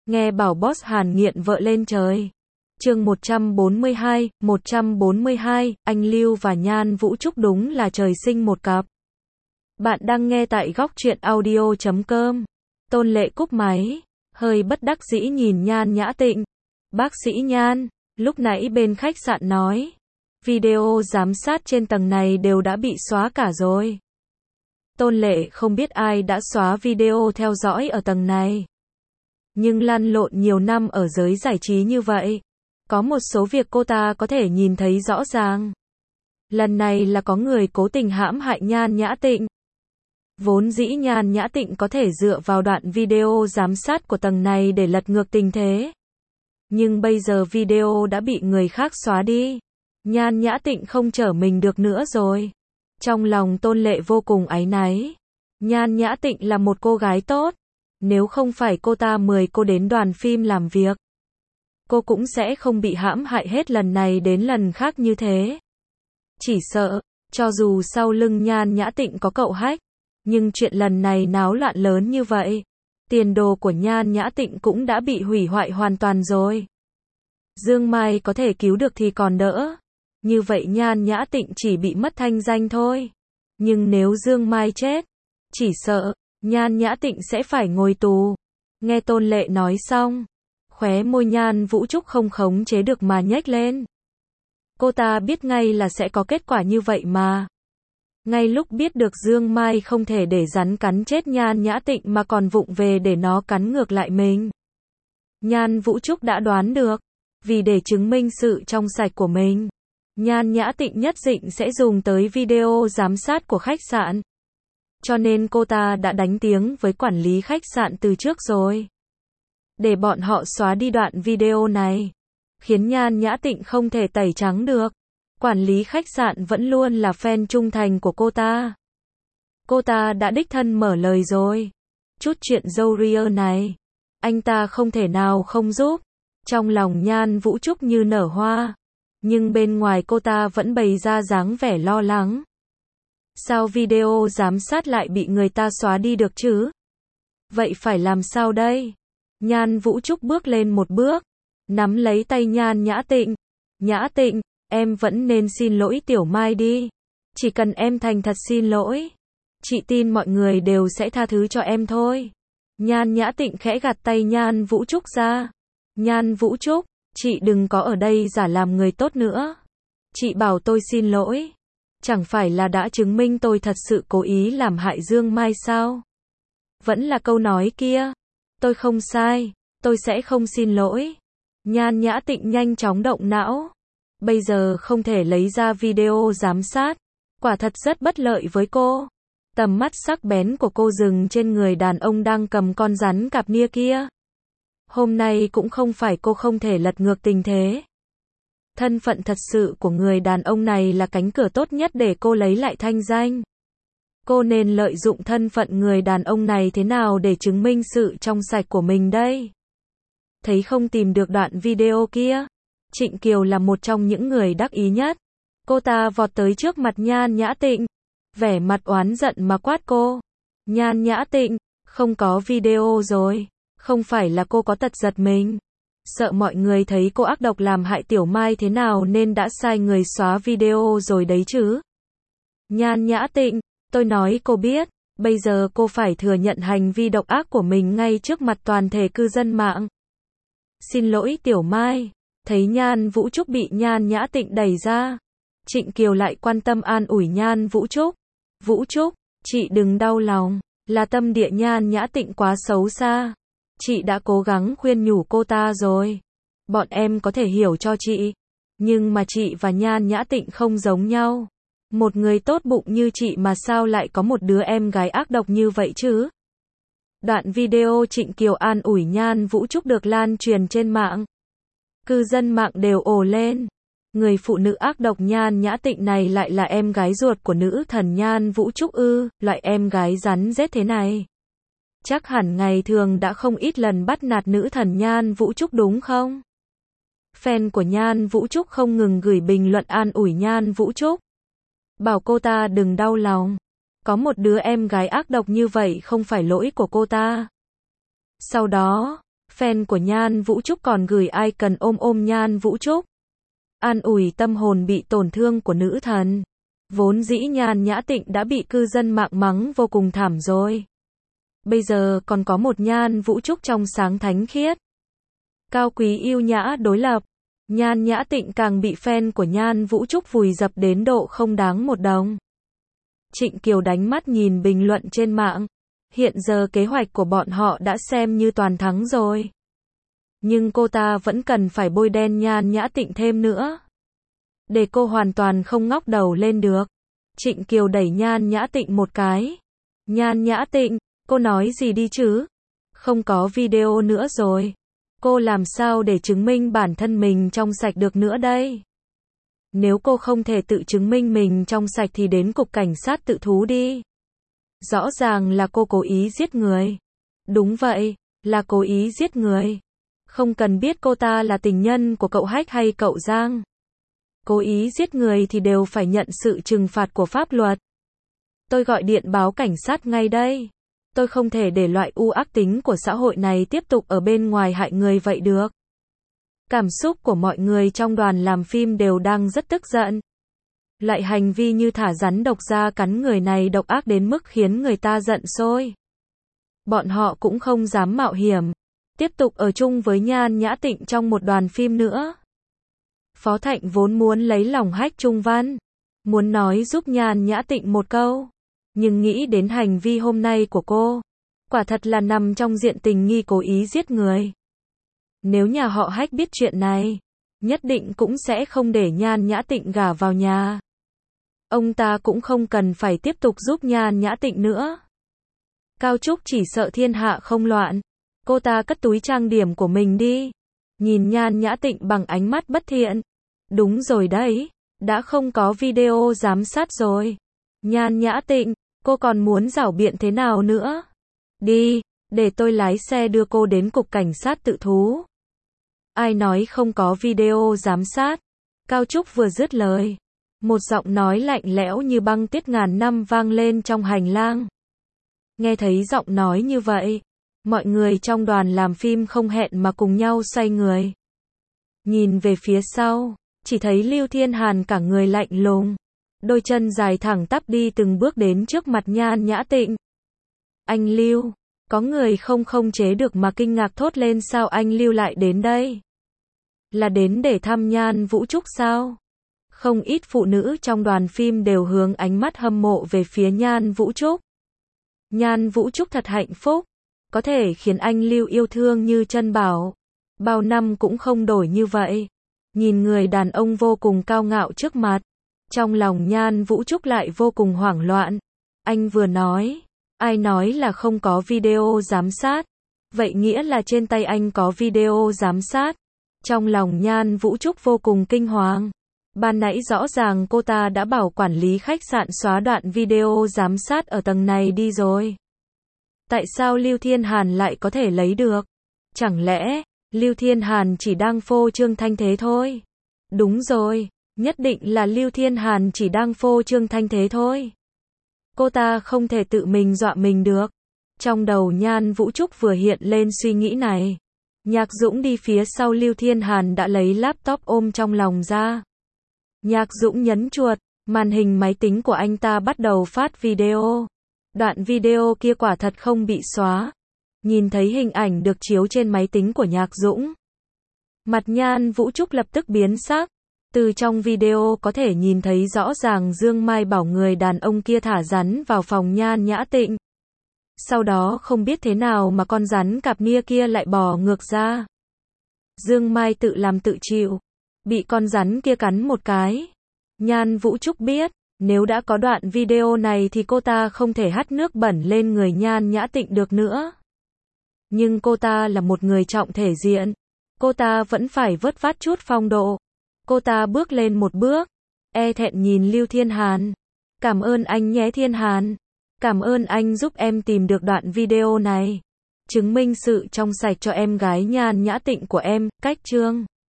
Nghe bảo boss Hàn nghiện vợ lên trời. Chương 142, anh Lưu và Nhan Vũ Trúc đúng là trời sinh một cặp. Bạn đang nghe tại góc truyện audio.com. Tôn Lệ cúp máy, hơi bất đắc dĩ nhìn Nhan Nhã Tịnh. Bác sĩ Nhan, lúc nãy bên khách sạn nói, video giám sát trên tầng này đều đã bị xóa cả rồi. Tôn Lệ không biết ai đã xóa video theo dõi ở tầng này. Nhưng lăn lộn nhiều năm ở giới giải trí như vậy, có một số việc cô ta có thể nhìn thấy rõ ràng. Lần này là có người cố tình hãm hại Nhan Nhã Tịnh. Vốn dĩ Nhan Nhã Tịnh có thể dựa vào đoạn video giám sát của tầng này để lật ngược tình thế. Nhưng bây giờ video đã bị người khác xóa đi. Nhan Nhã Tịnh không trở mình được nữa rồi. Trong lòng Tôn Lệ vô cùng áy náy. Nhan Nhã Tịnh là một cô gái tốt. Nếu không phải cô ta mời cô đến đoàn phim làm việc, cô cũng sẽ không bị hãm hại hết lần này đến lần khác như thế. Chỉ sợ, cho dù sau lưng Nhan Nhã Tịnh có cậu Hách, nhưng chuyện lần này náo loạn lớn như vậy, tiền đồ của Nhan Nhã Tịnh cũng đã bị hủy hoại hoàn toàn rồi. Dương Mai có thể cứu được thì còn đỡ. Như vậy Nhan Nhã Tịnh chỉ bị mất thanh danh thôi. Nhưng nếu Dương Mai chết, chỉ sợ Nhan Nhã Tịnh sẽ phải ngồi tù. Nghe Tôn Lệ nói xong, khóe môi Nhan Vũ Trúc không khống chế được mà nhếch lên. Cô ta biết ngay là sẽ có kết quả như vậy mà. Ngay lúc biết được Dương Mai không thể để rắn cắn chết Nhan Nhã Tịnh mà còn vụng về để nó cắn ngược lại mình, Nhan Vũ Trúc đã đoán được. Vì để chứng minh sự trong sạch của mình, Nhan Nhã Tịnh nhất định sẽ dùng tới video giám sát của khách sạn. Cho nên cô ta đã đánh tiếng với quản lý khách sạn từ trước rồi, để bọn họ xóa đi đoạn video này, khiến Nhan Nhã Tịnh không thể tẩy trắng được. Quản lý khách sạn vẫn luôn là fan trung thành của cô ta. Cô ta đã đích thân mở lời rồi. Chút chuyện râu ria này, anh ta không thể nào không giúp. Trong lòng Nhan Vũ Trúc như nở hoa, nhưng bên ngoài cô ta vẫn bày ra dáng vẻ lo lắng. Sao video giám sát lại bị người ta xóa đi được chứ? Vậy phải làm sao đây? Nhan Vũ Trúc bước lên một bước, nắm lấy tay Nhan Nhã Tịnh. Nhã Tịnh, em vẫn nên xin lỗi Tiểu Mai đi. Chỉ cần em thành thật xin lỗi, chị tin mọi người đều sẽ tha thứ cho em thôi. Nhan Nhã Tịnh khẽ gạt tay Nhan Vũ Trúc ra. Nhan Vũ Trúc, chị đừng có ở đây giả làm người tốt nữa. Chị bảo tôi xin lỗi, chẳng phải là đã chứng minh tôi thật sự cố ý làm hại Dương Mai sao? Vẫn là câu nói kia, tôi không sai, tôi sẽ không xin lỗi. Nhan Nhã Tịnh nhanh chóng động não. Bây giờ không thể lấy ra video giám sát, quả thật rất bất lợi với cô. Tầm mắt sắc bén của cô dừng trên người đàn ông đang cầm con rắn cạp nia kia. Hôm nay cũng không phải cô không thể lật ngược tình thế. Thân phận thật sự của người đàn ông này là cánh cửa tốt nhất để cô lấy lại thanh danh. Cô nên lợi dụng thân phận người đàn ông này thế nào để chứng minh sự trong sạch của mình đây? Thấy không tìm được đoạn video kia, Trịnh Kiều là một trong những người đắc ý nhất. Cô ta vọt tới trước mặt Nhan Nhã Tịnh, vẻ mặt oán giận mà quát cô. Nhan Nhã Tịnh, không có video rồi. Không phải là cô có tật giật mình, sợ mọi người thấy cô ác độc làm hại Tiểu Mai thế nào nên đã sai người xóa video rồi đấy chứ. Nhan Nhã Tịnh, tôi nói cô biết, bây giờ cô phải thừa nhận hành vi độc ác của mình ngay trước mặt toàn thể cư dân mạng. Xin lỗi Tiểu Mai. Thấy Nhan Vũ Trúc bị Nhan Nhã Tịnh đẩy ra, Trịnh Kiều lại quan tâm an ủi Nhan Vũ Trúc. Vũ Trúc, chị đừng đau lòng, là tâm địa Nhan Nhã Tịnh quá xấu xa. Chị đã cố gắng khuyên nhủ cô ta rồi. Bọn em có thể hiểu cho chị. Nhưng mà chị và Nhan Nhã Tịnh không giống nhau. Một người tốt bụng như chị mà sao lại có một đứa em gái ác độc như vậy chứ? Đoạn video Trịnh Kiều an ủi Nhan Vũ Trúc được lan truyền trên mạng. Cư dân mạng đều ồ lên. Người phụ nữ ác độc Nhan Nhã Tịnh này lại là em gái ruột của nữ thần Nhan Vũ Trúc ư? Loại em gái rắn rết thế này, chắc hẳn ngày thường đã không ít lần bắt nạt nữ thần Nhan Vũ Trúc đúng không? Fan của Nhan Vũ Trúc không ngừng gửi bình luận an ủi Nhan Vũ Trúc, bảo cô ta đừng đau lòng. Có một đứa em gái ác độc như vậy không phải lỗi của cô ta. Sau đó, Fan của Nhan Vũ Trúc còn gửi icon ôm Nhan Vũ Trúc. An ủi tâm hồn bị tổn thương của nữ thần. Vốn dĩ Nhan Nhã Tịnh đã bị cư dân mạng mắng vô cùng thảm rồi. Bây giờ còn có một Nhan Vũ Trúc trong sáng thánh khiết. Cao quý yêu nhã đối lập. Nhan Nhã Tịnh càng bị fan của Nhan Vũ Trúc vùi dập đến độ không đáng một đồng. Trịnh Kiều đánh mắt nhìn bình luận trên mạng. Hiện giờ kế hoạch của bọn họ đã xem như toàn thắng rồi. Nhưng cô ta vẫn cần phải bôi đen Nhan Nhã Tịnh thêm nữa. Để cô hoàn toàn không ngóc đầu lên được. Trịnh Kiều đẩy Nhan Nhã Tịnh một cái. Nhan Nhã Tịnh, cô nói gì đi chứ? Không có video nữa rồi. Cô làm sao để chứng minh bản thân mình trong sạch được nữa đây? Nếu cô không thể tự chứng minh mình trong sạch thì đến cục cảnh sát tự thú đi. Rõ ràng là cô cố ý giết người. Đúng vậy, là cố ý giết người. Không cần biết cô ta là tình nhân của cậu Hách hay cậu Giang. Cố ý giết người thì đều phải nhận sự trừng phạt của pháp luật. Tôi gọi điện báo cảnh sát ngay đây. Tôi không thể để loại u ác tính của xã hội này tiếp tục ở bên ngoài hại người vậy được. Cảm xúc của mọi người trong đoàn làm phim đều đang rất tức giận. Loại hành vi như thả rắn độc ra cắn người này độc ác đến mức khiến người ta giận sôi. Bọn họ cũng không dám mạo hiểm tiếp tục ở chung với Nhan Nhã Tịnh trong một đoàn phim nữa. Phó Thạnh vốn muốn lấy lòng Hách Trung Văn, muốn nói giúp Nhan Nhã Tịnh một câu, nhưng nghĩ đến hành vi hôm nay của cô, quả thật là nằm trong diện tình nghi cố ý giết người. Nếu nhà họ Hách biết chuyện này, nhất định cũng sẽ không để Nhan Nhã Tịnh gả vào nhà. Ông ta cũng không cần phải tiếp tục giúp Nhan Nhã Tịnh nữa. Cao Trúc chỉ sợ thiên hạ không loạn. Cô ta cất túi trang điểm của mình đi. Nhìn Nhan Nhã Tịnh bằng ánh mắt bất thiện. Đúng rồi đấy, đã không có video giám sát rồi. Nhan Nhã Tịnh, cô còn muốn giảo biện thế nào nữa? Đi, để tôi lái xe đưa cô đến cục cảnh sát tự thú. Ai nói không có video giám sát? Cao Trúc vừa dứt lời, một giọng nói lạnh lẽo như băng tuyết ngàn năm vang lên trong hành lang. Nghe thấy giọng nói như vậy, mọi người trong đoàn làm phim không hẹn mà cùng nhau xoay người. Nhìn về phía sau, chỉ thấy Lưu Thiên Hàn cả người lạnh lùng, đôi chân dài thẳng tắp đi từng bước đến trước mặt Nhan Nhã Tịnh. Anh Lưu, có người không chế được mà kinh ngạc thốt lên, sao anh Lưu lại đến đây? Là đến để thăm Nhan Vũ Trúc sao? Không ít phụ nữ trong đoàn phim đều hướng ánh mắt hâm mộ về phía Nhan Vũ Trúc. Nhan Vũ Trúc thật hạnh phúc, có thể khiến anh Lưu yêu thương như chân bảo. Bao năm cũng không đổi như vậy. Nhìn người đàn ông vô cùng cao ngạo trước mặt, trong lòng Nhan Vũ Trúc lại vô cùng hoảng loạn. Anh vừa nói, ai nói là không có video giám sát? Vậy nghĩa là trên tay anh có video giám sát. Trong lòng Nhan Vũ Trúc vô cùng kinh hoàng. Ban nãy rõ ràng cô ta đã bảo quản lý khách sạn xóa đoạn video giám sát ở tầng này đi rồi. Tại sao Lưu Thiên Hàn lại có thể lấy được? Chẳng lẽ Lưu Thiên Hàn chỉ đang phô trương thanh thế thôi? Đúng rồi, nhất định là Lưu Thiên Hàn chỉ đang phô trương thanh thế thôi. Cô ta không thể tự mình dọa mình được. Trong đầu Nhan Vũ Trúc vừa hiện lên suy nghĩ này. Nhạc Dũng đi phía sau Lưu Thiên Hàn đã lấy laptop ôm trong lòng ra. Nhạc Dũng nhấn chuột, màn hình máy tính của anh ta bắt đầu phát video. Đoạn video kia quả thật không bị xóa. Nhìn thấy hình ảnh được chiếu trên máy tính của Nhạc Dũng, mặt Nhan Vũ Trúc lập tức biến sắc. Từ trong video có thể nhìn thấy rõ ràng Dương Mai bảo người đàn ông kia thả rắn vào phòng Nhan Nhã Tịnh. Sau đó không biết thế nào mà con rắn cạp nia kia lại bò ngược ra. Dương Mai tự làm tự chịu, bị con rắn kia cắn một cái. Nhan Vũ Trúc biết, nếu đã có đoạn video này thì cô ta không thể hắt nước bẩn lên người Nhan Nhã Tịnh được nữa. Nhưng cô ta là một người trọng thể diện, cô ta vẫn phải vớt vát chút phong độ. Cô ta bước lên một bước, e thẹn nhìn Lưu Thiên Hàn. Cảm ơn anh nhé Thiên Hàn. Cảm ơn anh giúp em tìm được đoạn video này. Chứng minh sự trong sạch cho em gái Nhan Nhã Tịnh của em. Cách chương